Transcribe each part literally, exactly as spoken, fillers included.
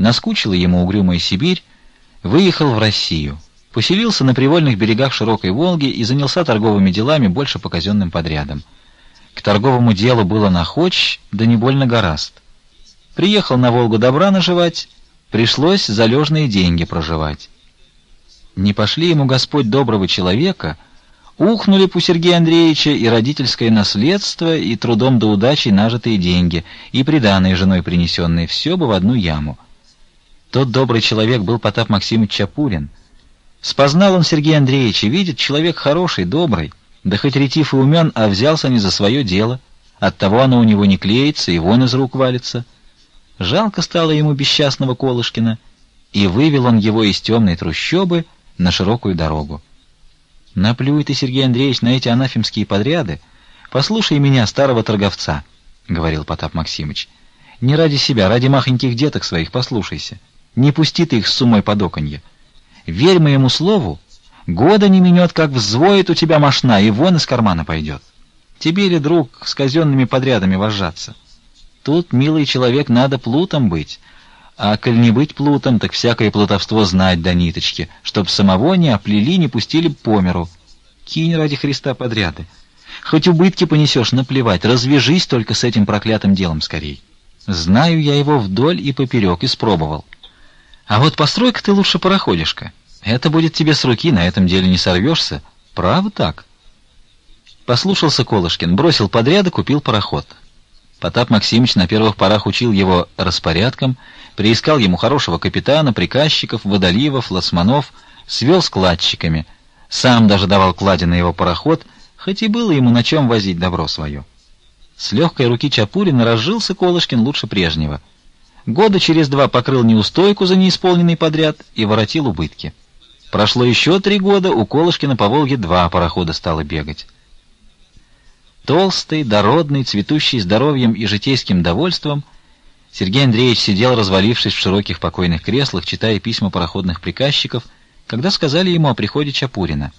Наскучила ему угрюмая Сибирь, выехал в Россию, поселился на привольных берегах широкой Волги и занялся торговыми делами больше по казенным подрядам. К торговому делу было находчь, да не больно горазд. Приехал на Волгу добра наживать, пришлось залежные деньги проживать. Не пошли ему Господь доброго человека, ухнули б у Сергея Андреевича и родительское наследство, и трудом до удачи нажитые деньги, и приданые женой принесенные, все бы в одну яму. Тот добрый человек был Потап Максимыч Чапурин. Спознал он Сергея Андреевича, видит, человек хороший, добрый, да хоть ретив и умен, а взялся не за свое дело, оттого оно у него не клеится и вон из рук валится. Жалко стало ему бесчастного Колышкина, и вывел он его из темной трущобы на широкую дорогу. «Наплюй ты, Сергей Андреевич, на эти анафемские подряды. Послушай меня, старого торговца», — говорил Потап Максимыч. «Не ради себя, ради махоньких деток своих послушайся. Не пусти ты их с умой под оконье. Верь моему слову, года не минет, как взвоет у тебя мошна и вон из кармана пойдет. Тебе ли, друг, с казенными подрядами вожжаться? Тут, милый человек, надо плутом быть, а коль не быть плутом, так всякое плутовство знать до ниточки, чтоб самого не оплели, не пустили по миру. Кинь ради Христа подряды. Хоть убытки понесешь, наплевать, развяжись только с этим проклятым делом скорей. Знаю я его вдоль и поперек, испробовал. А вот построй-ка ты лучше пароходишко. Это будет тебе с руки, на этом деле не сорвешься. Право так». Послушался Колышкин, бросил подряды, купил пароход. Потап Максимыч на первых порах учил его распорядкам, приискал ему хорошего капитана, приказчиков, водоливов, лоцманов, свел складчиками, сам даже давал клади на его пароход, хоть и было ему на чем возить добро свое. С легкой руки Чапурина разжился Колышкин лучше прежнего. Года через два покрыл неустойку за неисполненный подряд и воротил убытки. Прошло еще три года, у Колышкина по Волге два парохода стало бегать. Толстый, дородный, цветущий здоровьем и житейским довольством, Сергей Андреевич сидел, развалившись в широких покойных креслах, читая письма пароходных приказчиков, когда сказали ему о приходе Чапурина.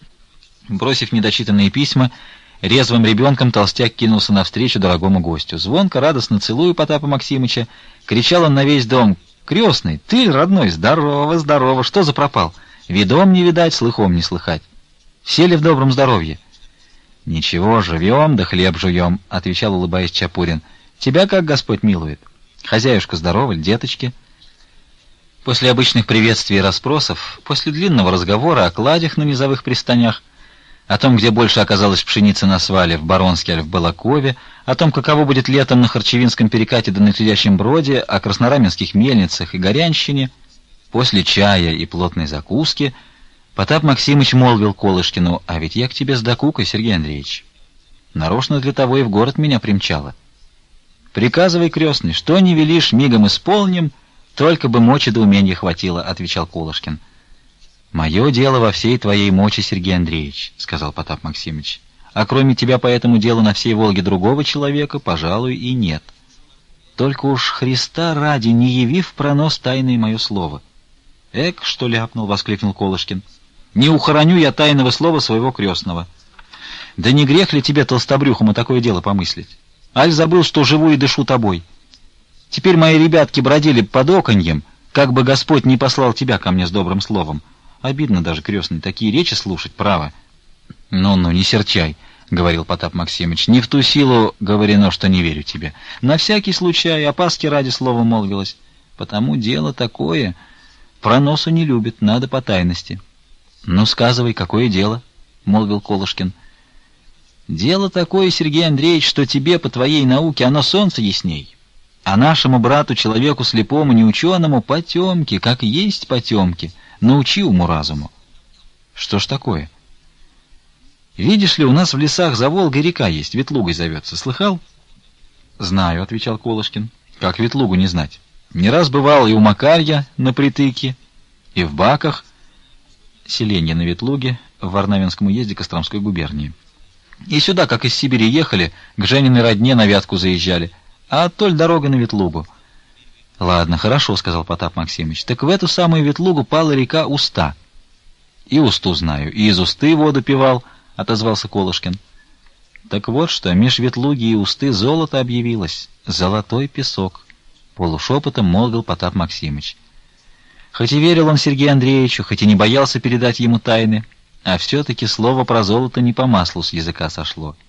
Бросив недочитанные письма, резвым ребенком толстяк кинулся навстречу дорогому гостю. Звонко, радостно целуя Потапа Максимыча, кричал он на весь дом: «Крестный, ты, родной, здорово, здорово! Что за пропал? Видом не видать, слыхом не слыхать. Все ли в добром здоровье?» «Ничего, живем, да хлеб жуем», — отвечал, улыбаясь, Чапурин. «Тебя как Господь милует? Хозяюшка здорова, деточки?» После обычных приветствий и расспросов, после длинного разговора о кладях на низовых пристанях, о том, где больше оказалось пшеницы на свале, в Баронске или в Балакове, о том, каково будет летом на Харчевинском перекате да на Тюдящем броде, о краснораменских мельницах и Горянщине, после чая и плотной закуски, Потап Максимыч молвил Колышкину: «А ведь я к тебе с докукой, Сергей Андреевич. Нарочно для того и в город меня примчало. Приказывай, крестный, что не велишь, мигом исполним, только бы мочи да уменья хватило», — отвечал Колышкин. «Мое дело во всей твоей мочи, Сергей Андреевич», — сказал Потап Максимыч. «А кроме тебя по этому делу на всей Волге другого человека, пожалуй, и нет. Только уж Христа ради, не явив пронос тайное мое слово». «Эк, что ляпнул!» — воскликнул Колышкин. «Не ухороню я тайного слова своего крестного. Да не грех ли тебе, толстобрюхому, такое дело помыслить? Аль забыл, что живу и дышу тобой? Теперь мои ребятки бродили под оконьем, как бы Господь не послал тебя ко мне с добрым словом. Обидно даже, крестный, такие речи слушать, право». «Ну-ну, не серчай», — говорил Потап Максимыч. «Не в ту силу говорено, что не верю тебе. На всякий случай, опаски ради слова молвилось. Потому дело такое, проносу не любит, надо по тайности». «Ну, сказывай, какое дело?» — молвил Колышкин. «Дело такое, Сергей Андреевич, что тебе по твоей науке оно солнце ясней, а нашему брату, человеку слепому, неученому, потемки, как есть потемки, научи уму-разуму». «Что ж такое?» «Видишь ли, у нас в лесах за Волгой река есть, Ветлугой зовется. Слыхал?» «Знаю», — отвечал Колышкин. «Как Ветлугу не знать? Не раз бывал и у Макарья на Притыке, и в Баках». Селенье на Ветлуге, в Варнавинском уезде Костромской губернии. «И сюда, как из Сибири ехали, к Жениной родне на Вятку заезжали, а оттоль дорога на Ветлугу». «Ладно, хорошо», — сказал Потап Максимыч. «Так в эту самую Ветлугу пала река Уста». «И Усту знаю, и из Усты воду пивал», — отозвался Колышкин. «Так вот что, меж Ветлуги и Усты золото объявилось, золотой песок. полушепотом молвил Потап Максимыч. Хоть и верил он Сергею Андреевичу, хоть и не боялся передать ему тайны, а все-таки слово про золото не по маслу с языка сошло.